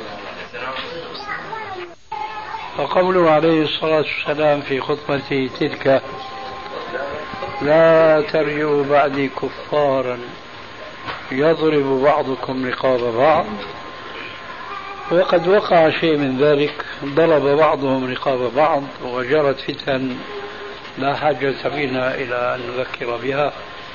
فقوله عليه الصلاة والسلام في خطبته تلك لا ترجعوا بعدي كفارا يضرب بعضكم رقاب بعض، وقد وقع شيء من ذلك، ضرب بعضهم رقاب بعض وجرت فتن لا حاجة بنا إلى أن نذكر بها.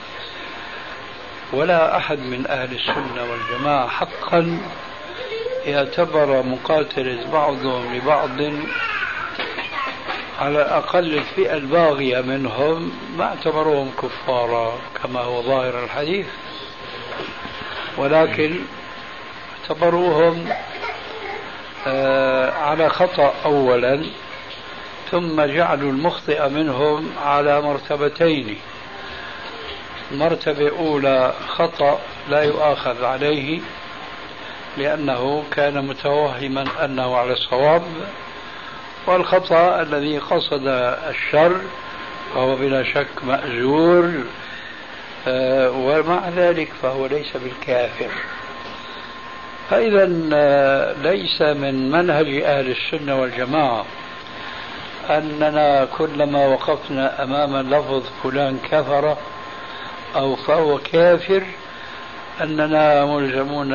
ولا أحد من أهل السنة والجماعة حقا يعتبر مقاتلة بعضهم لبعض على الأقل الفئة الباغية منهم ما اعتبروهم كفارا كما هو ظاهر الحديث، ولكن اعتبروهم على خطأ أولا، ثم جعلوا المخطئ منهم على مرتبتين: مرتبة أولى خطأ لا يؤاخذ عليه لأنه كان متوهما أنه على الصواب، والخطأ الذي قصد الشر فهو بلا شك مأجور، ومع ذلك فهو ليس بالكافر. فإذا ليس من منهج أهل السنة والجماعة أننا كلما وقفنا أمام لفظ فلان كفر أو فهو كافر أننا ملزمون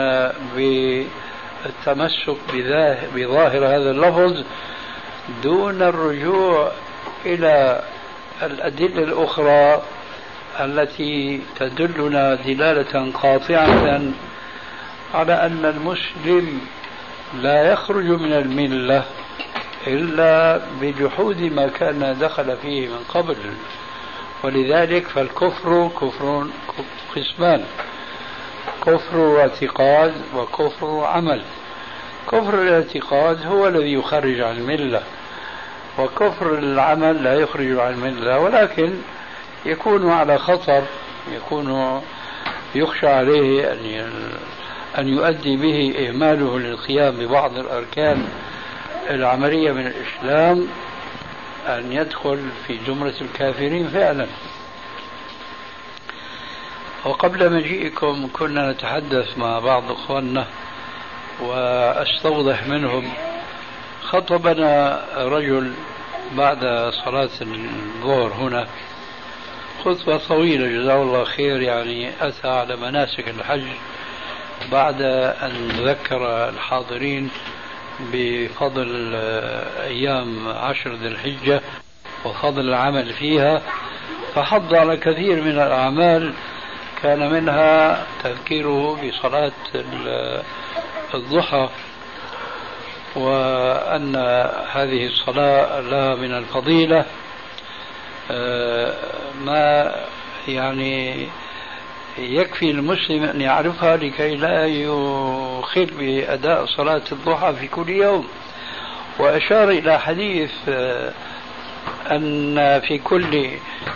بالتمسك بظاهر هذا اللفظ دون الرجوع إلى الأدلة الأخرى التي تدلنا دلالة قاطعة على أن المسلم لا يخرج من الملة إلا بجحود ما كان دخل فيه من قبل. ولذلك فالكفر كفر قسمان: كفر اعتقاد وكفر عمل. كفر الاعتقاد هو الذي يخرج عن الملة، وكفر العمل لا يخرج عن الملة ولكن يكون على خطر، يكون يخشى عليه أن يؤدي به إهماله للقيام ببعض الأركان العملية من الإسلام أن يدخل في زمرة الكافرين فعلا. وقبل مجيئكم كنا نتحدث مع بعض أخواننا وأستوضح منهم. خطبنا رجل بعد صلاة الظهر هنا خطبة طويلة جزاه الله خير، يعني أتى على مناسك الحج بعد أن ذكر الحاضرين بفضل أيام 10 ذي الحجة وفضل العمل فيها، فحض على كثير من الأعمال كان منها تذكيره بصلاة الضحى، وأن هذه الصلاة لها من الفضيلة ما يعني يكفي المسلم أن يعرفها لكي لا يخل بأداء صلاة الضحى في كل يوم. وأشار إلى حديث أن في كل،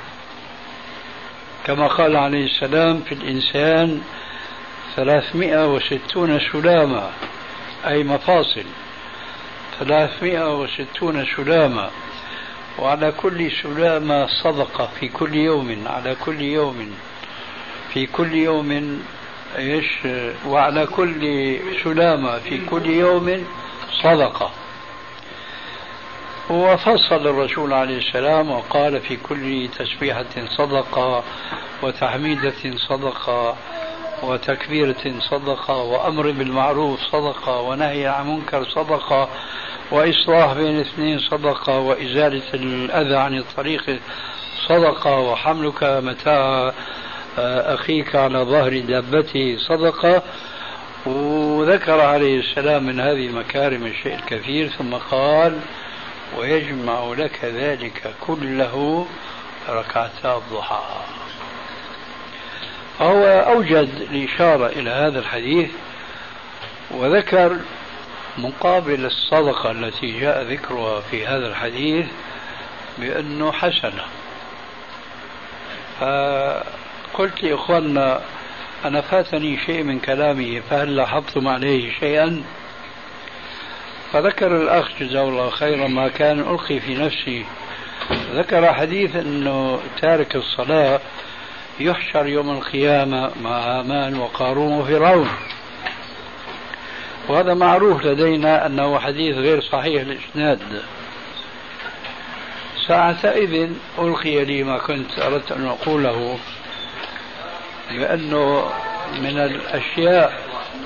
كما قال عليه السلام، في الإنسان 360 سلامة، أي مفاصل 360 سلامة، وعلى كل سلامة صدقة في كل يوم، على كل يوم في كل يوم وعلى كل سلامة في كل يوم صدقة. وفصل الرسول عليه السلام وقال في كل تسبيحة صدقة، وتحميدة صدقة، وتكبيرة صدقة، وأمر بالمعروف صدقة، ونهي عن منكر صدقة، وإصلاح بين اثنين صدقة، وإزالة الأذى عن الطريق صدقة، وحملك متاع أخيك على ظهر دابته صدقة. وذكر عليه السلام من هذه المكارم الشيء الكثير، ثم قال ويجمع لك ذلك كله ركعتا الضحى. فهو أوجد الإشارة إلى هذا الحديث، وذكر مقابل الصدقة التي جاء ذكرها في هذا الحديث بأنه حسنة. فقلت لإخواننا أنا فاتني شيء من كلامه، فهل لاحظتم عليه شيئا؟ فذكر الأخ جزاه الله خيرا ما كان ألقي في نفسي. ذكر حديث أنه تارك الصلاة يحشر يوم القيامة مع هامان وقارون وفرعون، وهذا معروف لدينا أنه حديث غير صحيح الإسناد. ساعتئذ ألقي لي ما كنت أردت أن أقوله، بأنه من الأشياء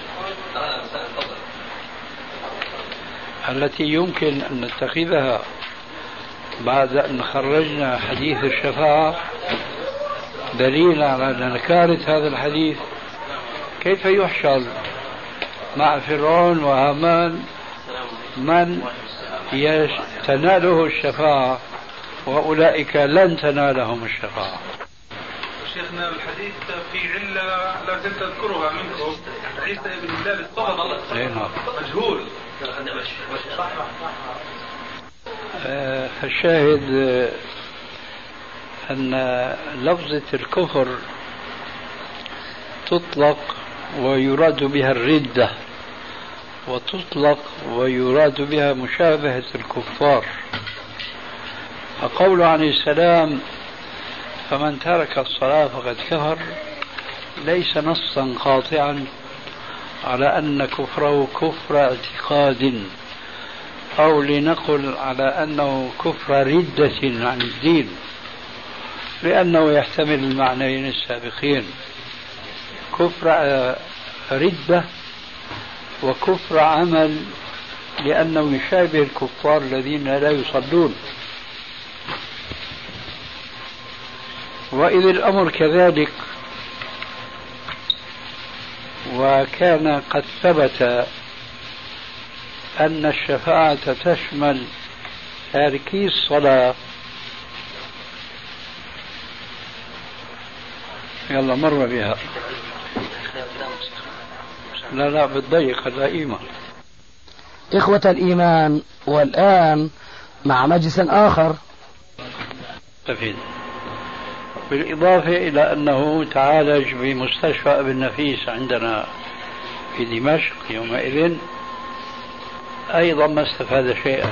التي يمكن أن نتخذها بعد أن خرجنا حديث الشفاعة دليل على نكارة هذا الحديث. كيف يحشر مع فرعون وهامان من تناله الشفاعة وأولئك لن تنالهم الشفاعة؟ شيخنا الحديث في علة لا تذكرها منكم، عيسى بن هلال الصغر مجهول. الشاهد أن لفظة الكفر تطلق ويراد بها الردة، وتطلق ويراد بها مشابهة الكفار. فقول عليه السلام فمن ترك الصلاة فقد كفر ليس نصا قاطعا على أن كفره كفر اعتقاد، أو لنقل على أنه كفر ردة عن الدين، لأنه يحتمل المعنيين السابقين، كفر ردة وكفر عمل، لأنه يشابه الكفار الذين لا يصلون. وإذ الأمر كذلك، وكان قد ثبت أن الشفاعة تشمل تاركي الصلاة. يلا مر بها، لا بالضيق اللئيمة. إخوة الإيمان، والآن مع مجلس آخر. بالإضافة إلى أنه تعالج بمستشفى ابن نفيس عندنا في دمشق يومئذ أيضا ما استفاد شيئا.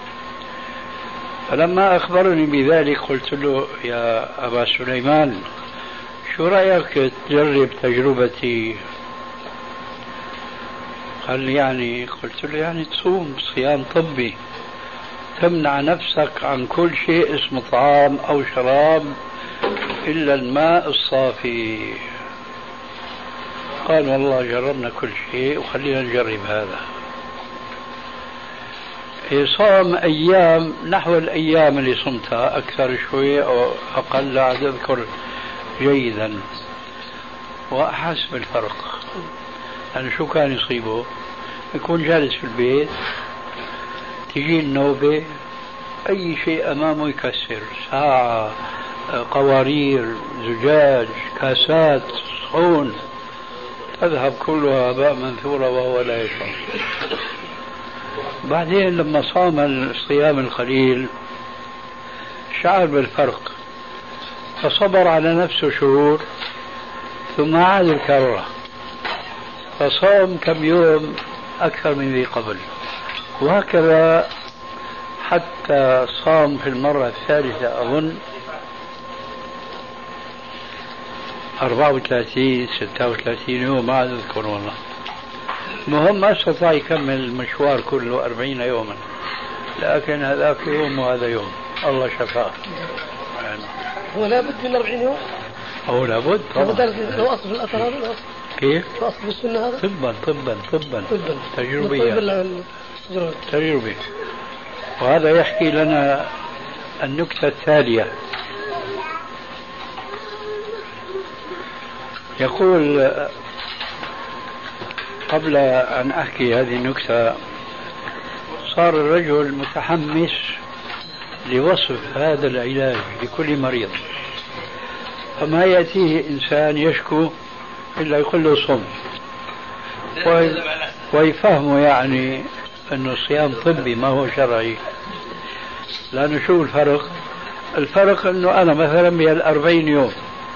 فلما أخبرني بذلك قلت له يا أبا سليمان شو رأيك تجرب تجربتي؟ قال لي يعني؟ قلت له يعني تصوم صيام طبي تمنع نفسك عن كل شيء اسمه طعام أو شراب إلا الماء الصافي. قال والله جربنا كل شيء وخلينا نجرب هذا. صام أيام نحو الأيام اللي صمتها، أكثر شوي أو أقل لا أذكر جيدا، وأحس بالفرق. يعني شو كان يصيبه؟ يكون جالس في البيت تجي النوبة أي شيء أمامه يكسر، ساعة، قوارير، زجاج، كاسات، صحون، تذهب كلها هباء منثورة وهو لا يشعر. بعدين لما صام الصيام القليل شعر بالفرق، فصبر على نفسه شهور ثم عاد الكرة، فصام كم يوم أكثر من ذي قبل، وهكذا حتى صام في المرة الثالثة أظن 34 36 يوم ما أذكر والله. المهم ما استطاع يكمل المشوار كله 40 يوما، لكن هذاك يوم وهذا يوم الله شفاه. يعني هو لابد من 40 يوم؟ هو لابد طبعا. لو أصل في الأثر هذا الأصل كيف؟ لو أصل في السنة هذا طبا تجربية تجربة. وهذا يحكي لنا النكتة التالية. يقول قبل أن أحكي هذه النكتة صار الرجل متحمس لوصف هذا العلاج لكل مريض، فما يأتيه إنسان يشكو إلا يقول له صم، ويفهمه يعني أنه الصيام طبي ما هو شرعي. لأنه شو الفرق؟ الفرق أنه أنا مثلا بال40 يوم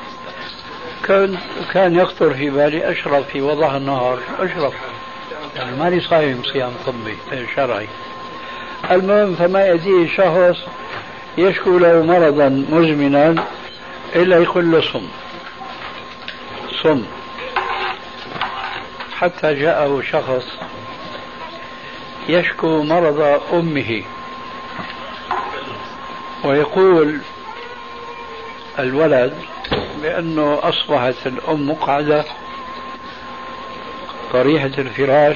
كان يخطر في بالي أشرب في وضح النهار، أشرب يعني ماني صايم صيام طبي شرعي. المهم فما يأتيه شخص يشكو له مرضا مزمنا إلا يقول له صم. حتى جاءه شخص يشكو مرض أمه، ويقول الولد بأنه أصبحت الأم مقعدة طريحة الفراش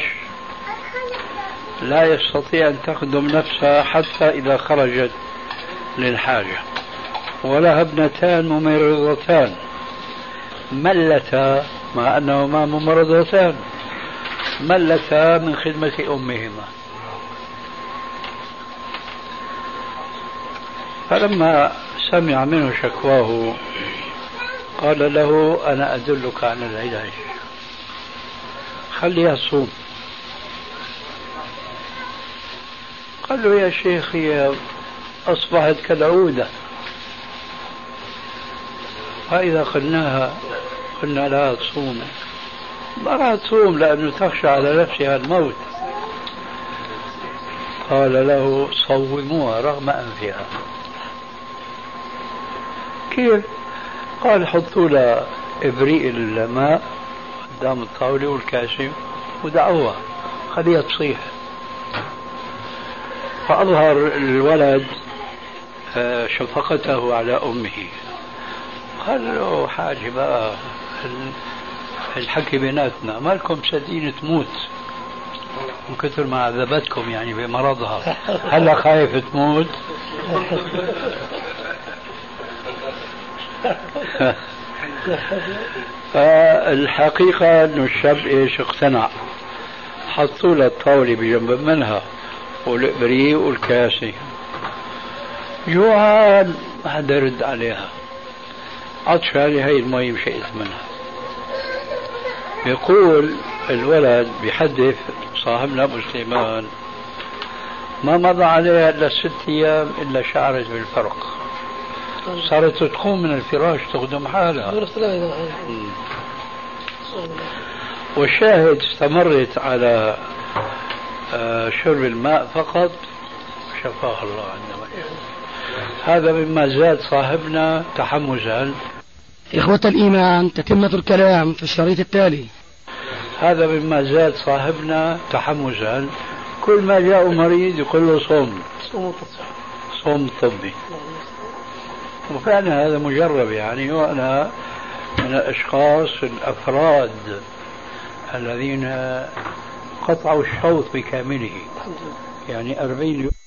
لا يستطيع أن تخدم نفسها حتى إذا خرجت للحاجة، ولها ابنتان ممرضتان ملتا، مع أنهما ممرضتان ملتا من خدمة أمهما. فلما سمع منه شكواه قال له أنا أدلك على العلاج، خليها تصوم. قال له يا شيخ هي أصبحت كالعودة، فإذا قلنا لها تصوم ما راح تصوم لأنه تخشى على نفسها الموت. قال له صوموها رغم أنفها. كيف؟ قال حطوا لها إبريق الماء قدام الطاولة والكاسة ودعوها خليها تصيح. فأظهر الولد شفقته على أمه، قال له حاجة بقى الحكي بيناتنا، ما لكم صدقين تموت من كثر ما عذبتكم يعني بمرضها، هلا خايف تموت؟ فالحقيقة أنه الشاب إيش اقتنع، حطوا له الطاولة بجنب منها والإبريق والكاسة، جوعان ما حدا يرد عليها، عطشانة هي المي مشيت منها. يقول الولد بيحدث صاحبنا أبو سليمان ما مضى عليها إلا 6 أيام إلا شعرت بالفرق، صارت تقوم من الفراش تخدم حالها. والشاهد استمرت على شرب الماء فقط، شفاه الله عنا. هذا مما زاد صاحبنا تحمسا. إخوة الإيمان، تتمة الكلام في الشريط التالي. هذا مما زاد صاحبنا تحمسا، كل ما جاء مريض يقول له صوم طبي. وفعلا هذا مجرب يعني، وأنا من الأشخاص الأفراد الذين قطعوا الشوط بكامله، يعني 40 يوم